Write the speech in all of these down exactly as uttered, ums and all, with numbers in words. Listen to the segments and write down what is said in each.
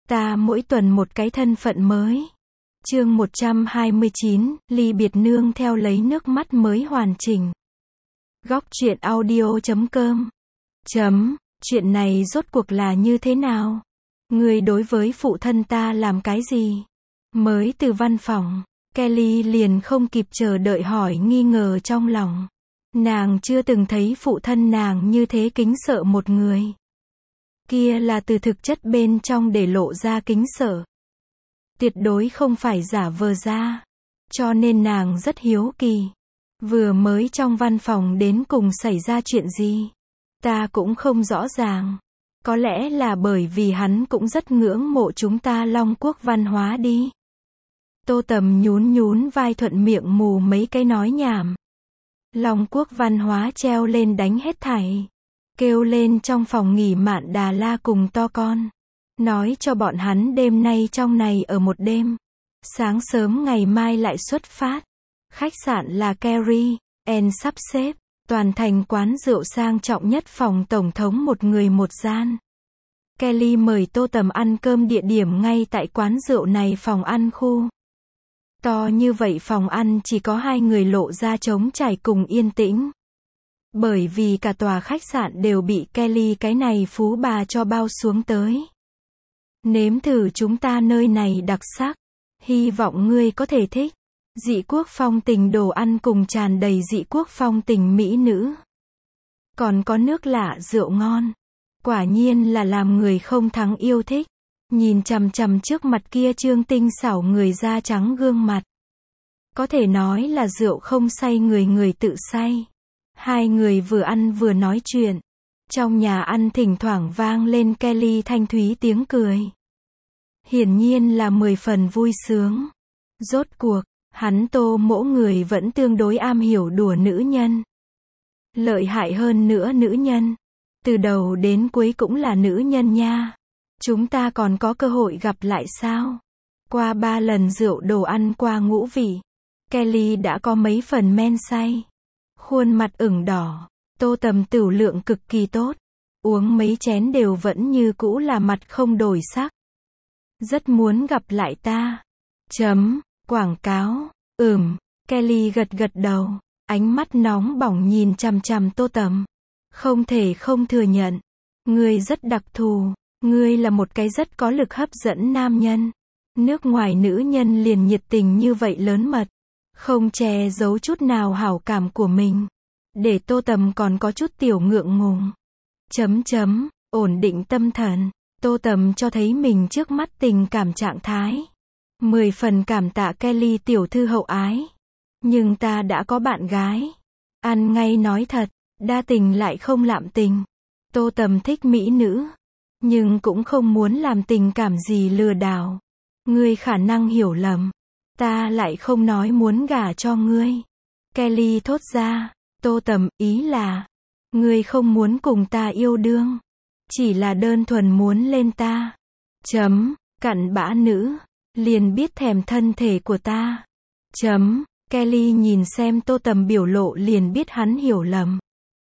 Ta mỗi tuần một cái thân phận mới. Chương một trăm hai mươi chín, ly biệt nương theo lấy nước mắt mới hoàn chỉnh. Góc truyện audio chấm com. Chấm, chuyện này rốt cuộc là như thế nào? Người đối với phụ thân ta làm cái gì? Mới từ văn phòng, Kelly liền không kịp chờ đợi hỏi nghi ngờ trong lòng. Nàng chưa từng thấy phụ thân nàng như thế kính sợ một người. Kia là từ thực chất bên trong để lộ ra kính sợ. Tuyệt đối không phải giả vờ ra. Cho nên nàng rất hiếu kỳ. Vừa mới trong văn phòng đến cùng xảy ra chuyện gì? Ta cũng không rõ ràng. Có lẽ là bởi vì hắn cũng rất ngưỡng mộ chúng ta Long Quốc văn hóa đi. Tô Tầm nhún nhún vai thuận miệng mù mấy cái nói nhảm. Long Quốc văn hóa treo lên đánh hết thảy. Kêu lên trong phòng nghỉ Mạn Đà La cùng to con. Nói cho bọn hắn đêm nay trong này ở một đêm. Sáng sớm ngày mai lại xuất phát. Khách sạn là Carrie and sắp xếp. Toàn thành quán rượu sang trọng nhất phòng tổng thống một người một gian. Kelly mời Tô Tầm ăn cơm địa điểm ngay tại quán rượu này phòng ăn khu. To như vậy phòng ăn chỉ có hai người lộ ra trống trải cùng yên tĩnh. Bởi vì cả tòa khách sạn đều bị Kelly cái này phú bà cho bao xuống tới. Nếm thử chúng ta nơi này đặc sắc. Hy vọng ngươi có thể thích. Dị quốc phong tình đồ ăn cùng tràn đầy dị quốc phong tình mỹ nữ. Còn có nước lạ rượu ngon. Quả nhiên là làm người không thắng yêu thích. Nhìn chằm chằm trước mặt kia trương tinh xảo người da trắng gương mặt. Có thể nói là rượu không say người người tự say. Hai người vừa ăn vừa nói chuyện. Trong nhà ăn thỉnh thoảng vang lên Kelly thanh thúy tiếng cười. Hiển nhiên là mười phần vui sướng. Rốt cuộc, hắn Tô mỗ người vẫn tương đối am hiểu đùa nữ nhân. Lợi hại hơn nữa nữ nhân. Từ đầu đến cuối cũng là nữ nhân nha. Chúng ta còn có cơ hội gặp lại sao? Qua ba lần rượu đồ ăn qua ngũ vị. Kelly đã có mấy phần men say. Khuôn mặt ửng đỏ. Tô Tầm tửu lượng cực kỳ tốt. Uống mấy chén đều vẫn như cũ là mặt không đổi sắc. Rất muốn gặp lại ta. Chấm, quảng cáo. Ừm, Kelly gật gật đầu. Ánh mắt nóng bỏng nhìn chằm chằm Tô Tầm. Không thể không thừa nhận. Ngươi rất đặc thù. Ngươi là một cái rất có lực hấp dẫn nam nhân. Nước ngoài nữ nhân liền nhiệt tình như vậy lớn mật. Không che giấu chút nào hảo cảm của mình. Để Tô Tầm còn có chút tiểu ngượng ngùng. Chấm chấm, ổn định tâm thần. Tô Tầm cho thấy mình trước mắt tình cảm trạng thái. Mười phần cảm tạ Kelly tiểu thư hậu ái. Nhưng ta đã có bạn gái. Ăn ngay nói thật, đa tình lại không lạm tình. Tô Tầm thích mỹ nữ. Nhưng cũng không muốn làm tình cảm gì lừa đảo. Ngươi khả năng hiểu lầm. Ta lại không nói muốn gả cho ngươi. Kelly thốt ra. Tô Tầm, ý là. Ngươi không muốn cùng ta yêu đương. Chỉ là đơn thuần muốn lên ta. Chấm, cặn bã nữ. Liền biết thèm thân thể của ta. Chấm, Kelly nhìn xem Tô Tầm biểu lộ liền biết hắn hiểu lầm.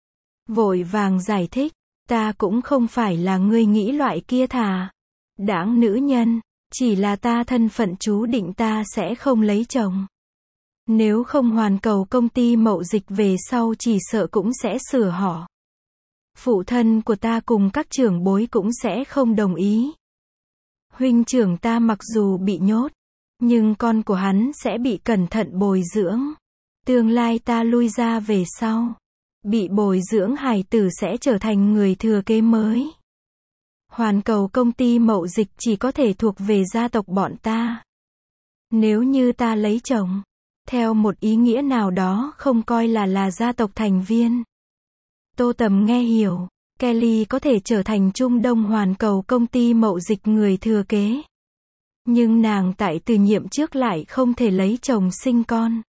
Vội vàng giải thích. Ta cũng không phải là ngươi nghĩ loại kia thà. Đãng nữ nhân. Chỉ là ta thân phận chú định ta sẽ không lấy chồng. Nếu không hoàn cầu công ty mậu dịch về sau chỉ sợ cũng sẽ sửa họ. Phụ thân của ta cùng các trưởng bối cũng sẽ không đồng ý. Huynh trưởng ta mặc dù bị nhốt, nhưng con của hắn sẽ bị cẩn thận bồi dưỡng. Tương lai ta lui ra về sau. Bị bồi dưỡng hài tử sẽ trở thành người thừa kế mới. Hoàn cầu công ty mậu dịch chỉ có thể thuộc về gia tộc bọn ta. Nếu như ta lấy chồng, theo một ý nghĩa nào đó không coi là là gia tộc thành viên. Tô Tầm nghe hiểu, Kelly có thể trở thành Trung Đông hoàn cầu công ty mậu dịch người thừa kế. Nhưng nàng tại từ nhiệm trước lại không thể lấy chồng sinh con.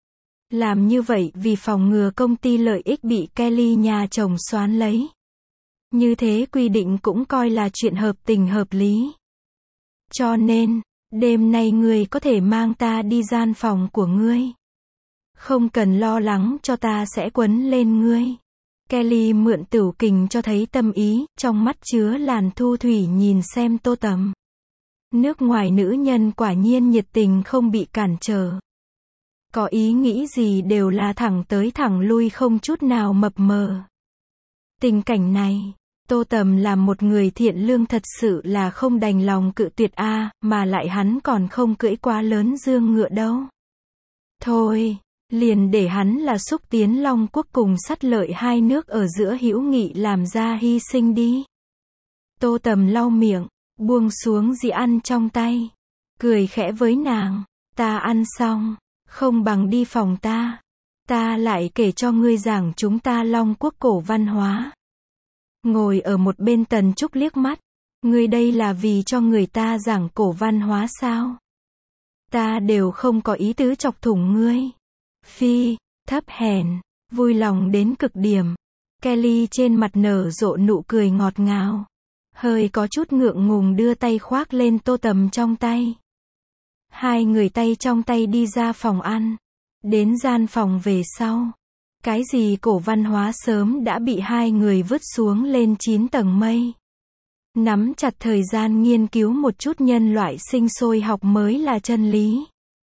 Làm như vậy vì phòng ngừa công ty lợi ích bị Kelly nhà chồng xoán lấy. Như thế quy định cũng coi là chuyện hợp tình hợp lý. Cho nên, đêm nay ngươi có thể mang ta đi gian phòng của ngươi. Không cần lo lắng cho ta sẽ quấn lên ngươi. Kelly mượn tửu kình cho thấy tâm ý, trong mắt chứa làn thu thủy nhìn xem Tô Tầm. Nước ngoài nữ nhân quả nhiên nhiệt tình không bị cản trở. Có ý nghĩ gì đều là thẳng tới thẳng lui không chút nào mập mờ. Tình cảnh này, Tô Tầm là một người thiện lương thật sự là không đành lòng cự tuyệt a, mà lại hắn còn không cưỡi quá lớn dương ngựa đâu. Thôi, liền để hắn là xúc tiến Long Quốc cùng Sắt Lợi hai nước ở giữa hữu nghị làm ra hy sinh đi. Tô Tầm lau miệng, buông xuống dĩa ăn trong tay, cười khẽ với nàng, ta ăn xong, không bằng đi phòng ta, ta lại kể cho ngươi giảng chúng ta Long Quốc cổ văn hóa. Ngồi ở một bên Tần Trúc liếc mắt, ngươi đây là vì cho người ta giảng cổ văn hóa sao? Ta đều không có ý tứ chọc thủng ngươi. Phi, thấp hèn, vui lòng đến cực điểm. Kelly trên mặt nở rộ nụ cười ngọt ngào, hơi có chút ngượng ngùng đưa tay khoác lên Tô Tầm trong tay. Hai người tay trong tay đi ra phòng ăn, đến gian phòng về sau. Cái gì cổ văn hóa sớm đã bị hai người vứt xuống lên chín tầng mây. Nắm chặt thời gian nghiên cứu một chút nhân loại sinh sôi học mới là chân lý.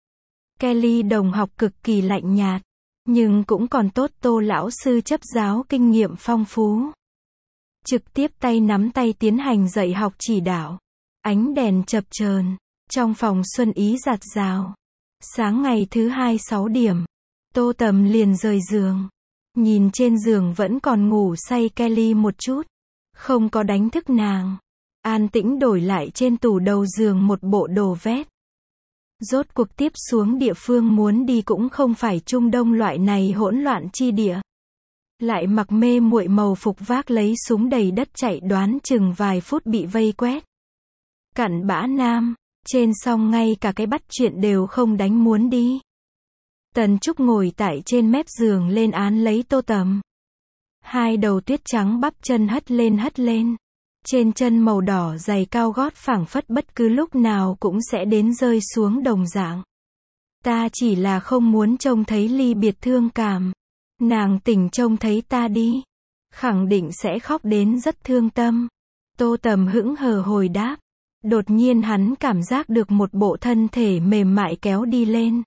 Kelly đồng học cực kỳ lạnh nhạt, nhưng cũng còn tốt Tô lão sư chấp giáo kinh nghiệm phong phú. Trực tiếp tay nắm tay tiến hành dạy học chỉ đạo. Ánh đèn chập chờn, trong phòng xuân ý rạt rào. Sáng ngày thứ hai sáu điểm, Tô Tầm liền rời giường. Nhìn trên giường vẫn còn ngủ say Kelly một chút, không có đánh thức nàng. An tĩnh đổi lại trên tủ đầu giường một bộ đồ vest. Rốt cuộc tiếp xuống địa phương muốn đi cũng không phải Trung Đông loại này hỗn loạn chi địa. Lại mặc mê muội màu phục vác lấy súng đầy đất chạy đoán chừng vài phút bị vây quét. Cặn bã nam, trên song ngay cả cái bắt chuyện đều không đánh muốn đi. Tần Trúc ngồi tại trên mép giường lên án lấy Tô Tầm. Hai đầu tuyết trắng bắp chân hất lên hất lên. Trên chân màu đỏ giày cao gót phảng phất bất cứ lúc nào cũng sẽ đến rơi xuống đồng dạng. Ta chỉ là không muốn trông thấy ly biệt thương cảm. Nàng tỉnh trông thấy ta đi, khẳng định sẽ khóc đến rất thương tâm. Tô Tầm hững hờ hồi đáp. Đột nhiên hắn cảm giác được một bộ thân thể mềm mại kéo đi lên.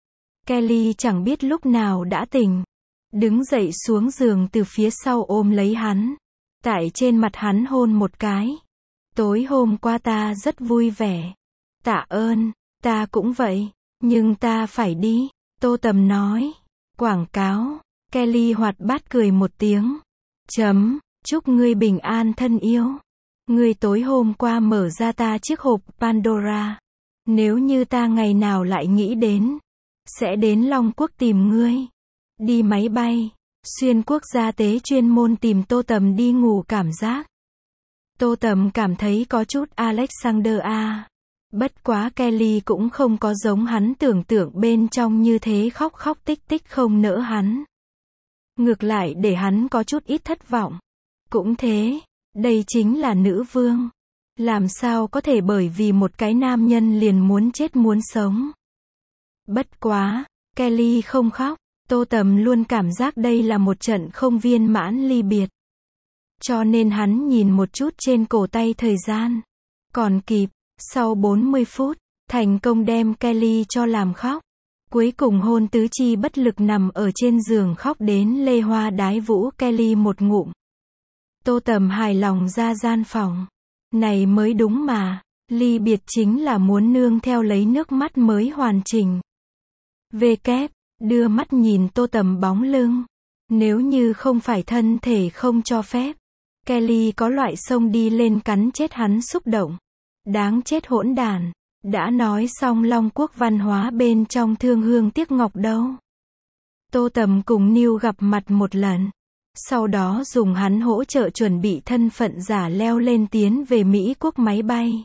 Kelly chẳng biết lúc nào đã tỉnh, đứng dậy xuống giường từ phía sau ôm lấy hắn, tại trên mặt hắn hôn một cái. Tối hôm qua ta rất vui vẻ. Tạ ơn, ta cũng vậy, nhưng ta phải đi, Tô Tầm nói. Quảng cáo, Kelly hoạt bát cười một tiếng. Chấm, chúc ngươi bình an thân yêu. Ngươi tối hôm qua mở ra ta chiếc hộp Pandora. Nếu như ta ngày nào lại nghĩ đến, sẽ đến Long Quốc tìm ngươi. Đi máy bay, xuyên quốc gia tế chuyên môn tìm Tô Tầm đi ngủ cảm giác. Tô Tầm cảm thấy có chút Alexander a. Bất quá Kelly cũng không có giống hắn tưởng tượng bên trong như thế khóc khóc tích tích không nỡ hắn. Ngược lại để hắn có chút ít thất vọng. Cũng thế, đây chính là nữ vương. Làm sao có thể bởi vì một cái nam nhân liền muốn chết muốn sống. Bất quá, Kelly không khóc. Tô Tầm luôn cảm giác đây là một trận không viên mãn ly biệt. Cho nên hắn nhìn một chút trên cổ tay thời gian. Còn kịp, sau bốn mươi phút, thành công đem Kelly cho làm khóc. Cuối cùng hôn tứ chi bất lực nằm ở trên giường khóc đến lê hoa đái vũ Kelly một ngụm. Tô Tầm hài lòng ra gian phòng. Này mới đúng mà, ly biệt chính là muốn nương theo lấy nước mắt mới hoàn chỉnh. Về kép, đưa mắt nhìn Tô Tầm bóng lưng. Nếu như không phải thân thể không cho phép, Kelly có loại xông đi lên cắn chết hắn xúc động. Đáng chết hỗn đản, đã nói xong Long Quốc văn hóa bên trong thương hương tiếc ngọc đâu. Tô Tầm cùng Neil gặp mặt một lần. Sau đó dùng hắn hỗ trợ chuẩn bị thân phận giả leo lên tiến về Mỹ Quốc máy bay.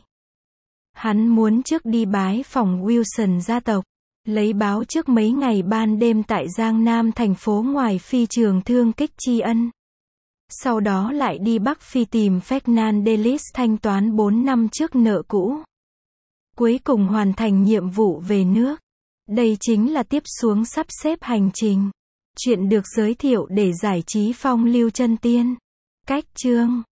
Hắn muốn trước đi bái phòng Wilson gia tộc, lấy báo trước mấy ngày ban đêm tại Giang Nam thành phố ngoài phi trường thương kích tri ân. Sau đó lại đi Bắc Phi tìm Fernandelis thanh toán bốn năm trước nợ cũ. Cuối cùng hoàn thành nhiệm vụ về nước. Đây chính là tiếp xuống sắp xếp hành trình. Chuyện được giới thiệu để giải trí phong lưu chân tiên. Cách chương